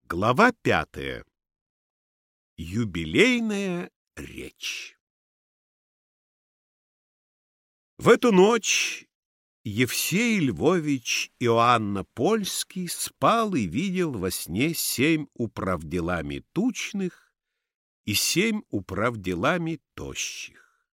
Глава 5. Юбилейная речь. В эту ночь Евсей Львович Иоанна Польский спал и видел во сне 7 управделами тучных и 7 управделами тощих.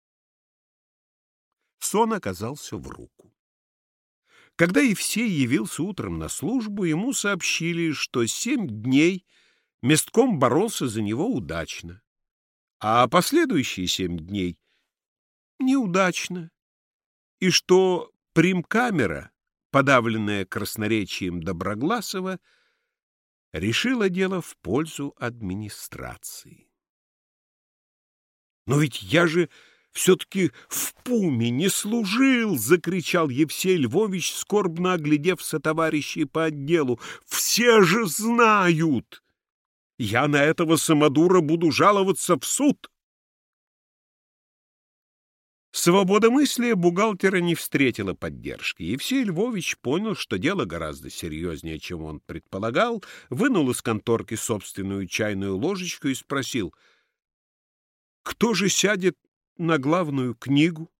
Сон оказался в руку. Когда Евсей явился утром на службу, ему сообщили, что 7 дней местком боролся за него удачно, а последующие 7 дней неудачно, и что примкамера, подавленная красноречием Доброгласова, решила дело в пользу администрации. «Но ведь я же все-таки в Пуме не служил!» — закричал Евсей Львович, скорбно оглядев сотоварищей по отделу. «Все же знают! Я на этого самодура буду жаловаться в суд!» Свободомыслие бухгалтера не встретило поддержки. Евсей Львович понял, что дело гораздо серьезнее, чем он предполагал, вынул из конторки собственную чайную ложечку и спросил: «Кто же сядет на главную книгу?»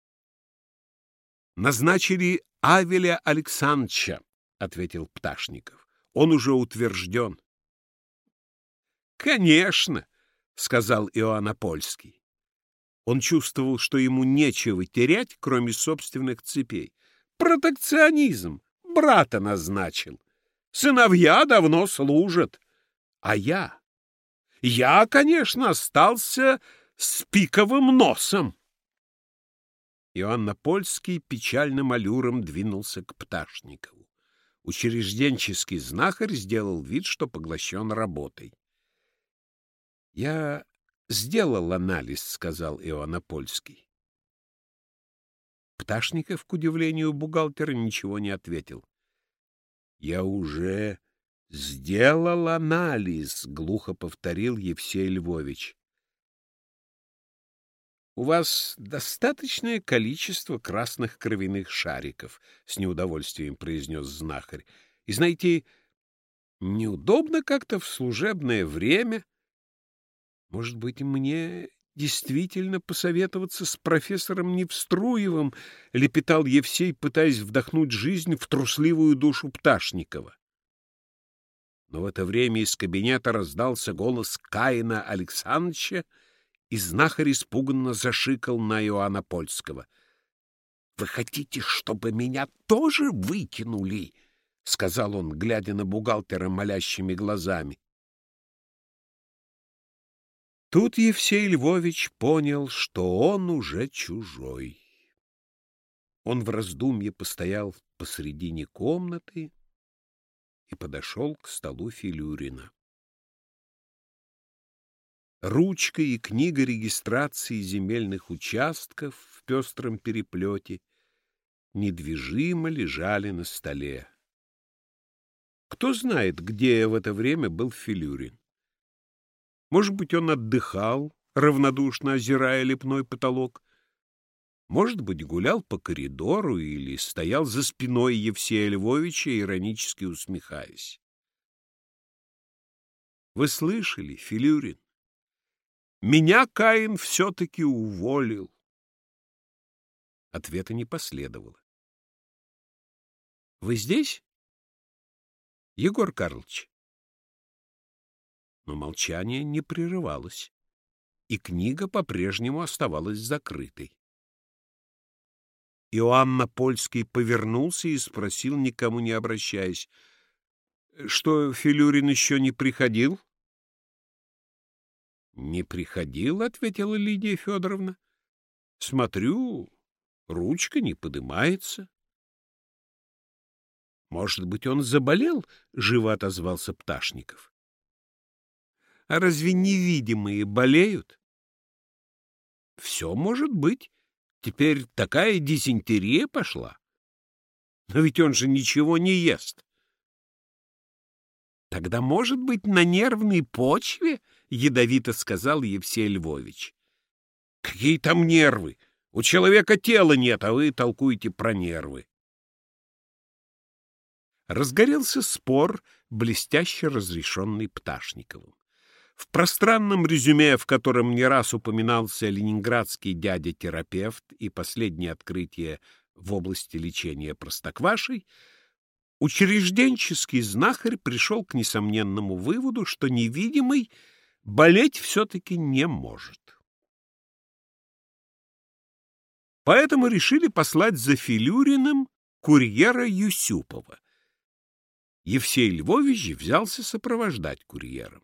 «Назначили Авеля Александровича», — ответил Пташников. «Он уже утвержден». «Конечно», — сказал Иоанн Польский. Он чувствовал, что ему нечего терять, кроме собственных цепей. «Протекционизм! Брата назначил. Сыновья давно служат. А я, конечно, остался с пиковым носом». Иоанн Польский печальным аллюром двинулся к Пташникову. Учрежденческий знахарь сделал вид, что поглощен работой. «Я сделал анализ», — сказал Иоанн Польский. Пташников, к удивлению бухгалтера, ничего не ответил. «Я уже сделал анализ», — глухо повторил Евсей Львович. «У вас достаточное количество красных кровяных шариков», — с неудовольствием произнес знахарь. «И знаете, неудобно как-то в служебное время. Может быть, мне действительно посоветоваться с профессором Невструевым?» — лепетал Евсей, пытаясь вдохнуть жизнь в трусливую душу Пташникова. Но в это время из кабинета раздался голос Каина Александровича, и знахарь испуганно зашикал на Иоанна Польского. «Вы хотите, чтобы меня тоже выкинули?» — сказал он, глядя на бухгалтера молящими глазами. Тут Евсей Львович понял, что он уже чужой. Он в раздумье постоял посредине комнаты и подошел к столу Филюрина. Ручка и книга регистрации земельных участков в пестром переплете недвижимо лежали на столе. Кто знает, где в это время был Филюрин? Может быть, он отдыхал, равнодушно озирая лепной потолок. Может быть, гулял по коридору или стоял за спиной Евсея Львовича, иронически усмехаясь. «Вы слышали, Филюрин? Меня Каин все-таки уволил». Ответа не последовало. «Вы здесь, Егор Карлович?» Но молчание не прерывалось, и книга по-прежнему оставалась закрытой. Иоанн Польский повернулся и спросил, никому не обращаясь: «Что, Филюрин еще не приходил?» «Не приходил», — ответила Лидия Федоровна. «Смотрю, ручка не подымается». «Может быть, он заболел?» — живо отозвался Пташников. «А разве невидимые болеют?» «Все может быть. Теперь такая дизентерия пошла. Но ведь он же ничего не ест». «Тогда, может быть, на нервной почве?» — ядовито сказал Евсей Львович. «Какие там нервы? У человека тела нет, а вы толкуете про нервы». разгорелся спор, блестяще разрешенный Пташниковым. В пространном резюме, в котором не раз упоминался ленинградский дядя-терапевт и последнее открытие в области лечения простоквашей, учрежденческий знахарь пришел к несомненному выводу, что невидимый болеть все-таки не может. Поэтому решили послать за Филюриным курьера Юсюпова. Евсей Львович взялся сопровождать курьера.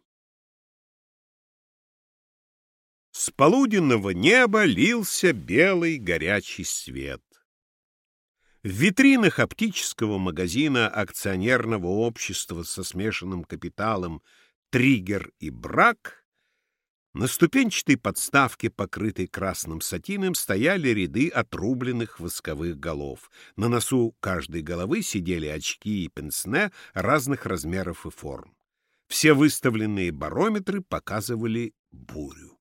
С полуденного неба лился белый горячий свет. В витринах оптического магазина акционерного общества со смешанным капиталом «Триггер и Брак» на ступенчатой подставке, покрытой красным сатином, стояли ряды отрубленных восковых голов. На носу каждой головы сидели очки и пенсне разных размеров и форм. Все выставленные барометры показывали бурю.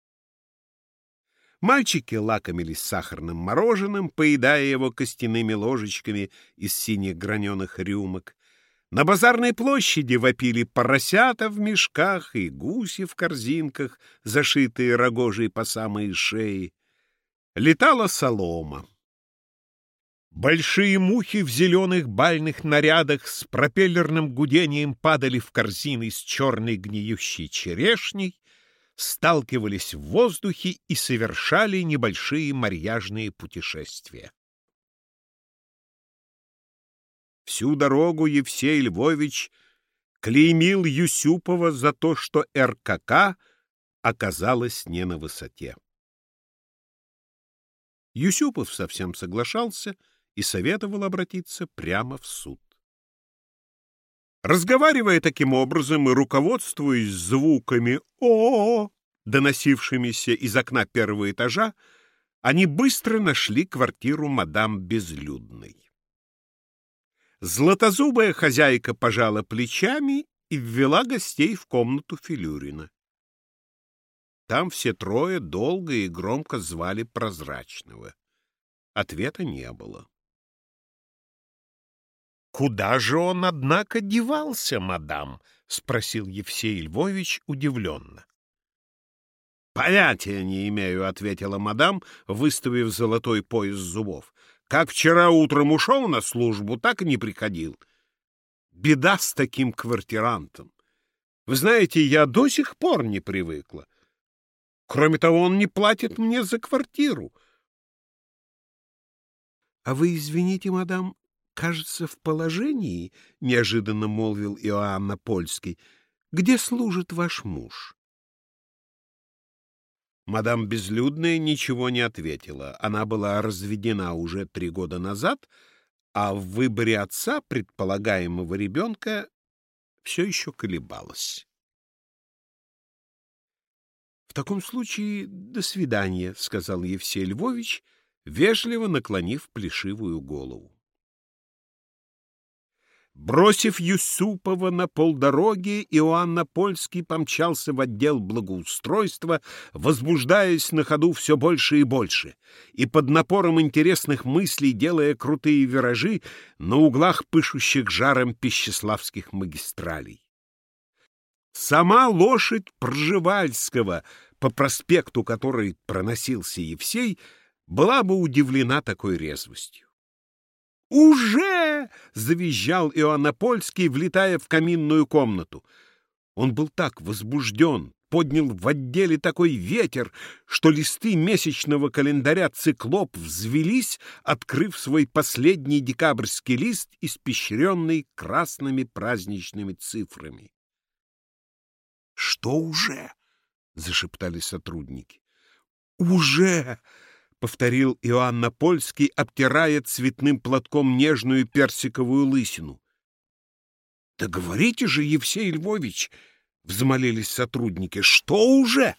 Мальчики лакомились сахарным мороженым, поедая его костяными ложечками из синих граненых рюмок. На базарной площади вопили поросята в мешках и гуси в корзинках, зашитые рогожей по самые шеи. Летала солома. Большие мухи в зеленых бальных нарядах с пропеллерным гудением падали в корзины с черной гниющей черешней, сталкивались в воздухе и совершали небольшие марьяжные путешествия. Всю дорогу Евсей Львович клеймил Юсюпова за то, что РКК оказалась не на высоте. Юсюпов совсем соглашался и советовал обратиться прямо в суд. Разговаривая таким образом и руководствуясь звуками «о», доносившимися из окна первого этажа, они быстро нашли квартиру мадам Безлюдной. Златозубая хозяйка пожала плечами и ввела гостей в комнату Филюрина. Там все трое долго и громко звали Прозрачного. Ответа не было. «Куда же он, однако, девался, мадам?» — спросил Евсей Львович удивленно. «Понятия не имею», — ответила мадам, выставив золотой пояс зубов. «Как вчера утром ушел на службу, так и не приходил. Беда с таким квартирантом. Вы знаете, я до сих пор не привыкла. Кроме того, он не платит мне за квартиру». «А вы извините, мадам, кажется, в положении, — неожиданно молвил Иоанна Польский, — где служит ваш муж?» Мадам Безлюдная ничего не ответила. Она была разведена уже 3 года назад, а в выборе отца предполагаемого ребенка все еще колебалась. «В таком случае до свидания», — сказал Евсей Львович, вежливо наклонив плешивую голову. Бросив Юсюпова на полдороги, Иоанна Польский помчался в отдел благоустройства, возбуждаясь на ходу все больше и больше, и под напором интересных мыслей делая крутые виражи на углах пышущих жаром пищеславских магистралей. Сама лошадь Пржевальского, по проспекту которой проносился Евсей, была бы удивлена такой резвостью. «Уже!» — завизжал Иоанна Польский, влетая в каминную комнату. Он был так возбужден, поднял в отделе такой ветер, что листы месячного календаря «Циклоп» взвелись, открыв свой последний декабрьский лист, испещренный красными праздничными цифрами. «Что уже?» — зашептали сотрудники. «Уже!» — повторил Иоанна Польский, обтирая цветным платком нежную персиковую лысину. — Да говорите же, Евсей Львович! — взмолились сотрудники. — Что уже?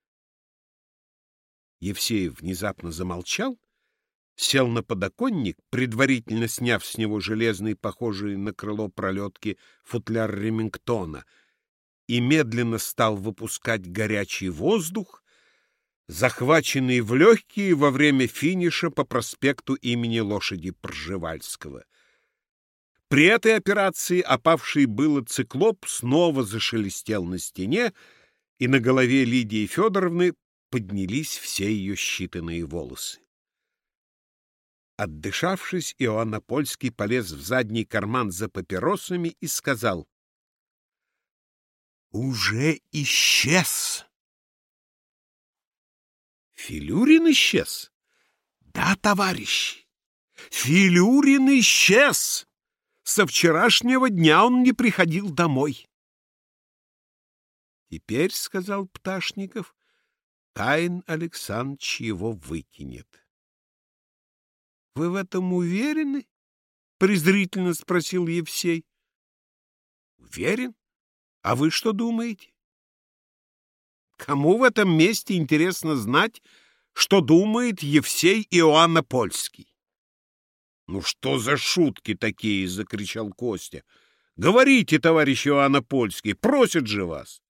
Евсей внезапно замолчал, сел на подоконник, предварительно сняв с него железный, похожий на крыло пролетки, футляр Ремингтона, и медленно стал выпускать горячий воздух, захваченный в легкие во время финиша по проспекту имени лошади Пржевальского. При этой операции опавший было циклоп снова зашелестел на стене, и на голове Лидии Федоровны поднялись все ее считанные волосы. Отдышавшись, Иоанн Апольский полез в задний карман за папиросами и сказал: «Уже исчез!» «Филюрин исчез?» «Да, товарищи, Филюрин исчез! Со вчерашнего дня он не приходил домой». «Теперь, — сказал Пташников, — Каин Александрович его выкинет». «Вы в этом уверены?» — презрительно спросил Евсей. «Уверен? А вы что думаете?» Кому в этом месте интересно знать, что думает Евсей Иоанн Апольский? «Ну что за шутки такие?» — закричал Костя. «Говорите, товарищ Иоанн Апольский, просят же вас!»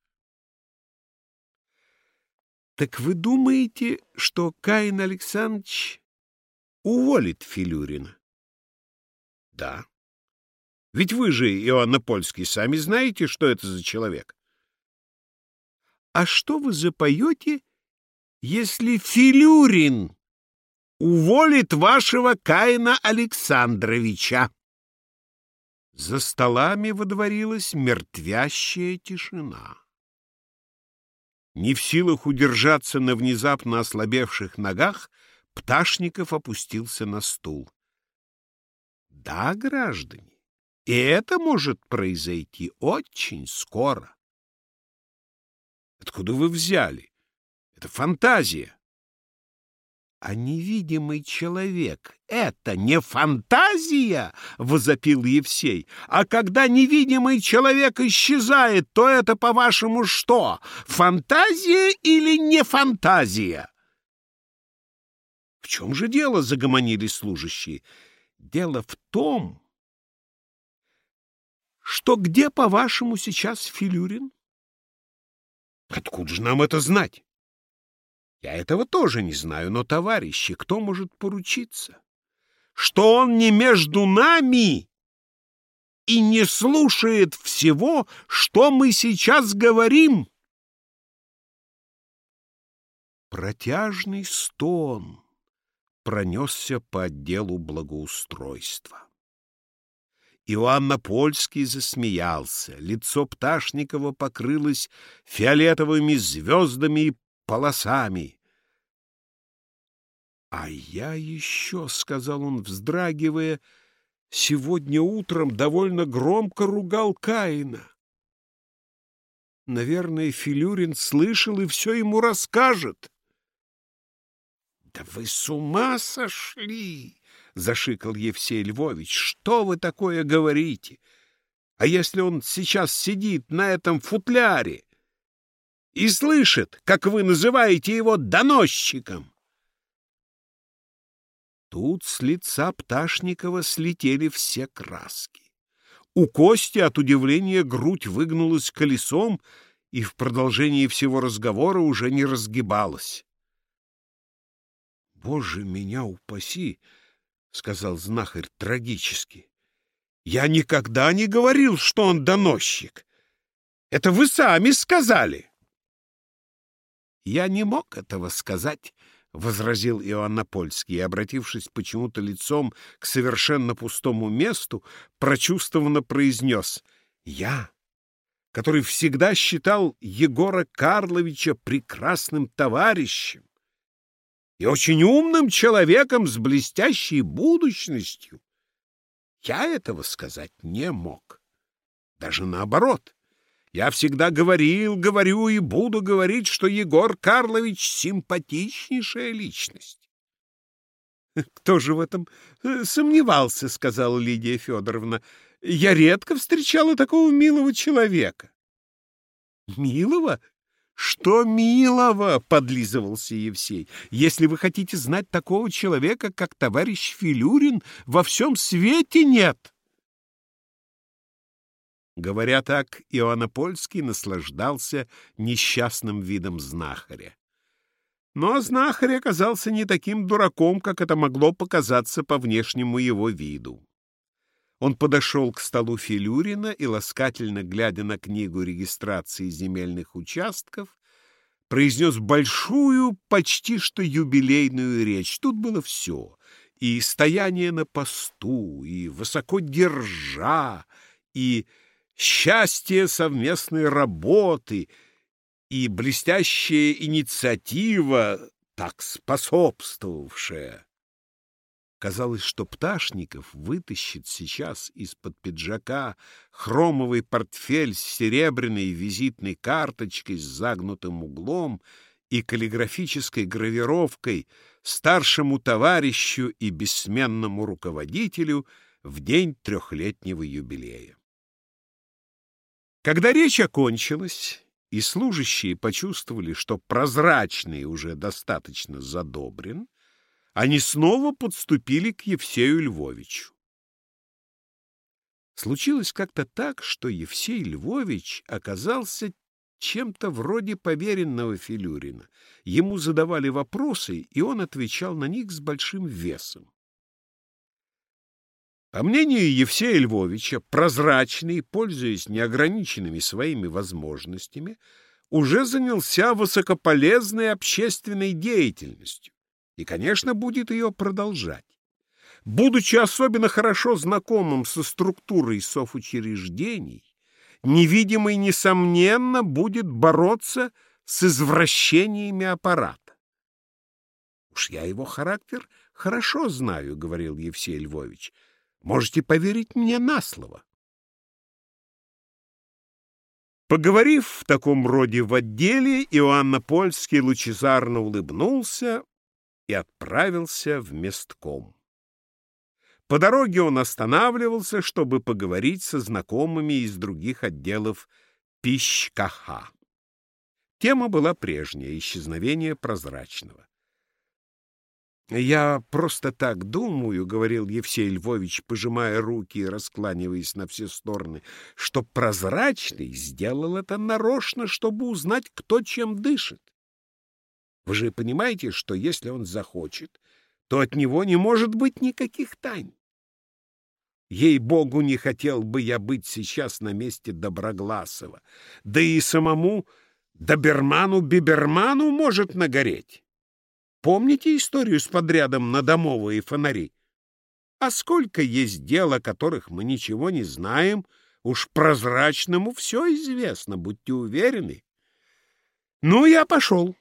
«Так вы думаете, что Каин Александрович уволит Филюрина?» «Да. Ведь вы же, Иоанн Апольский, сами знаете, что это за человек». «А что вы запоете, если Филюрин уволит вашего Каина Александровича?» За столами водворилась мертвящая тишина. Не в силах удержаться на внезапно ослабевших ногах, Пташников опустился на стул. «Да, граждане, и это может произойти очень скоро». «Откуда вы взяли? Это фантазия». «А невидимый человек — это не фантазия?» — возопил Евсей. «А когда невидимый человек исчезает, то это, по-вашему, что? Фантазия или не фантазия?» «В чем же дело?» — загомонили служащие. «Дело в том, что где, по-вашему, сейчас Филюрин?» «Откуда же нам это знать?» «Я этого тоже не знаю, но, товарищи, кто может поручиться, что он не между нами и не слушает всего, что мы сейчас говорим?» Протяжный стон пронесся по отделу благоустройства. Иоанн Апольский засмеялся, лицо Пташникова покрылось фиолетовыми звездами и полосами. «А я еще, — сказал он, вздрагивая, — сегодня утром довольно громко ругал Каина. Наверное, Филюрин слышал и все ему расскажет». «Да вы с ума сошли! — зашикал Евсей Львович. — Что вы такое говорите? А если он сейчас сидит на этом футляре и слышит, как вы называете его доносчиком?» Тут с лица Пташникова слетели все краски. У Кости от удивления грудь выгнулась колесом и в продолжении всего разговора уже не разгибалась. «Боже, меня упаси! — сказал знахарь трагически. — Я никогда не говорил, что он доносчик. Это вы сами сказали. — Я не мог этого сказать, — возразил Иоанн Апольский, и, обратившись почему-то лицом к совершенно пустому месту, прочувствованно произнес: «Я, который всегда считал Егора Карловича прекрасным товарищем и очень умным человеком с блестящей будущностью, я этого сказать не мог. Даже наоборот. Я всегда говорил, говорю и буду говорить, что Егор Карлович — симпатичнейшая личность». «Кто же в этом сомневался?» — сказала Лидия Федоровна. «Я редко встречала такого милого человека». «Милого? Что милого?» — подлизывался Евсей. «Если вы хотите знать такого человека, как товарищ Филюрин, во всем свете нет». Говоря так, Иоанн Апольский наслаждался несчастным видом знахаря. Но знахарь оказался не таким дураком, как это могло показаться по внешнему его виду. Он подошел к столу Филюрина и, ласкательно глядя на книгу регистрации земельных участков, произнес большую, почти что юбилейную речь. Тут было все: и стояние на посту, и высоко держа, и счастье совместной работы, и блестящая инициатива, так способствовавшая. Казалось, что Пташников вытащит сейчас из-под пиджака хромовый портфель с серебряной визитной карточкой с загнутым углом и каллиграфической гравировкой старшему товарищу и бессменному руководителю в день 3-летнего юбилея. Когда речь окончилась, и служащие почувствовали, что Прозрачный уже достаточно задобрен, они снова подступили к Евсею Львовичу. Случилось как-то так, что Евсей Львович оказался чем-то вроде поверенного Филюрина. Ему задавали вопросы, и он отвечал на них с большим весом. По мнению Евсея Львовича, Прозрачный, пользуясь неограниченными своими возможностями, уже занялся высокополезной общественной деятельностью и, конечно, будет ее продолжать. Будучи особенно хорошо знакомым со структурой совучреждений, невидимый, несомненно, будет бороться с извращениями аппарата. «Уж я его характер хорошо знаю», — говорил Евсей Львович. «Можете поверить мне на слово». Поговорив в таком роде в отделе, Иоанн Польский лучезарно улыбнулся и отправился в местком. По дороге он останавливался, чтобы поговорить со знакомыми из других отделов ПИЩ-КХ. Тема была прежняя — исчезновение Прозрачного. «Я просто так думаю, — говорил Евсей Львович, пожимая руки и раскланиваясь на все стороны, — что Прозрачный сделал это нарочно, чтобы узнать, кто чем дышит. Вы же понимаете, что если он захочет, то от него не может быть никаких тайн. Ей-богу, не хотел бы я быть сейчас на месте Доброгласова, да и самому Доберману-Биберману может нагореть. Помните историю с подрядом на домовые фонари? А сколько есть дел, о которых мы ничего не знаем, уж Прозрачному все известно, будьте уверены. Ну, я пошел».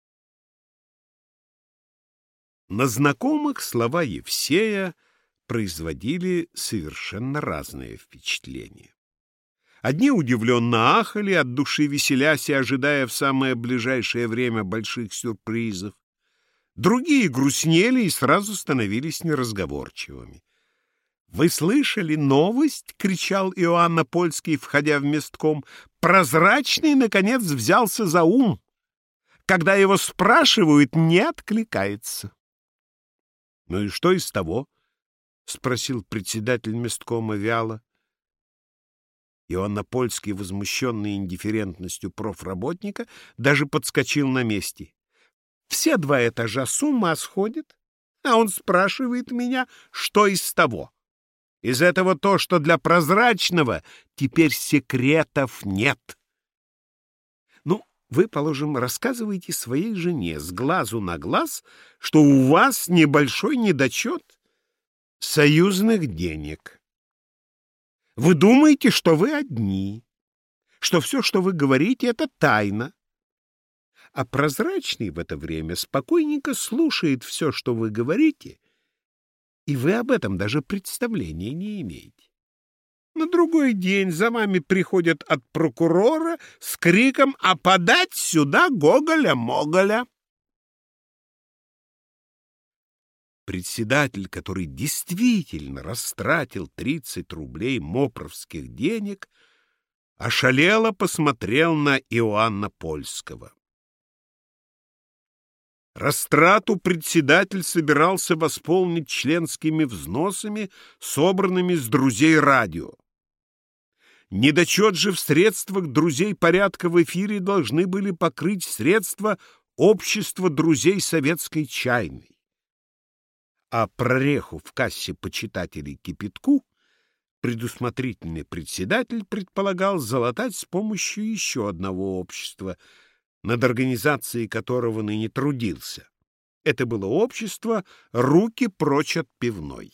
На знакомых слова Евсея производили совершенно разные впечатления. Одни удивленно ахали, от души веселясь и ожидая в самое ближайшее время больших сюрпризов. Другие грустнели и сразу становились неразговорчивыми. «Вы слышали новость?» — кричал Иоанн Польский, входя в местком. «Прозрачный, наконец, взялся за ум. Когда его спрашивают, не откликается». «Ну и что из того?» — спросил председатель месткома вяло. Иоанн Польский, возмущенный индифферентностью профработника, даже подскочил на месте. «Все 2 этажа с ума сходят, а он спрашивает меня, что из того. Из этого то, что для Прозрачного теперь секретов нет. Ну, вы, положим, рассказываете своей жене с глазу на глаз, что у вас небольшой недочет союзных денег. Вы думаете, что вы одни, что все, что вы говорите, — это тайна. А Прозрачный в это время спокойненько слушает все, что вы говорите, и вы об этом даже представления не имеете. На другой день за вами приходят от прокурора с криком: «А подать сюда Гоголя-Моголя!» Председатель, который действительно растратил 30 рублей мопровских денег, ошалело посмотрел на Иоанна Польского. Растрату председатель собирался восполнить членскими взносами, собранными с друзей радио. Недочет же в средствах друзей порядка в эфире должны были покрыть средства общества друзей советской чайной. А прореху в кассе почитателей кипятку Предусмотрительный председатель предполагал залатать с помощью еще одного общества, над организацией которого ныне трудился. Это было общество «Руки прочь от пивной».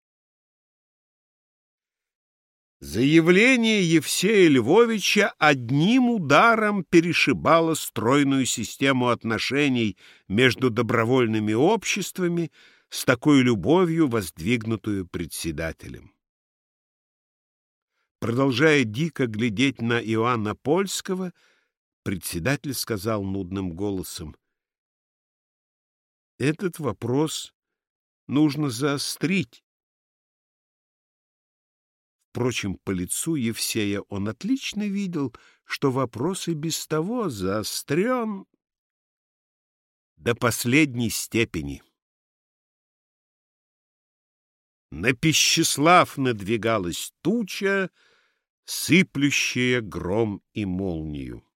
Заявление Евсея Львовича одним ударом перешибало стройную систему отношений между добровольными обществами, с такой любовью воздвигнутую председателем. Продолжая дико глядеть на Иоанна Польского, председатель сказал нудным голосом: «Этот вопрос нужно заострить». Впрочем, по лицу Евсея он отлично видел, что вопрос и без того заострен до последней степени. На Пищеслав надвигалась туча, сыплющая гром и молнию.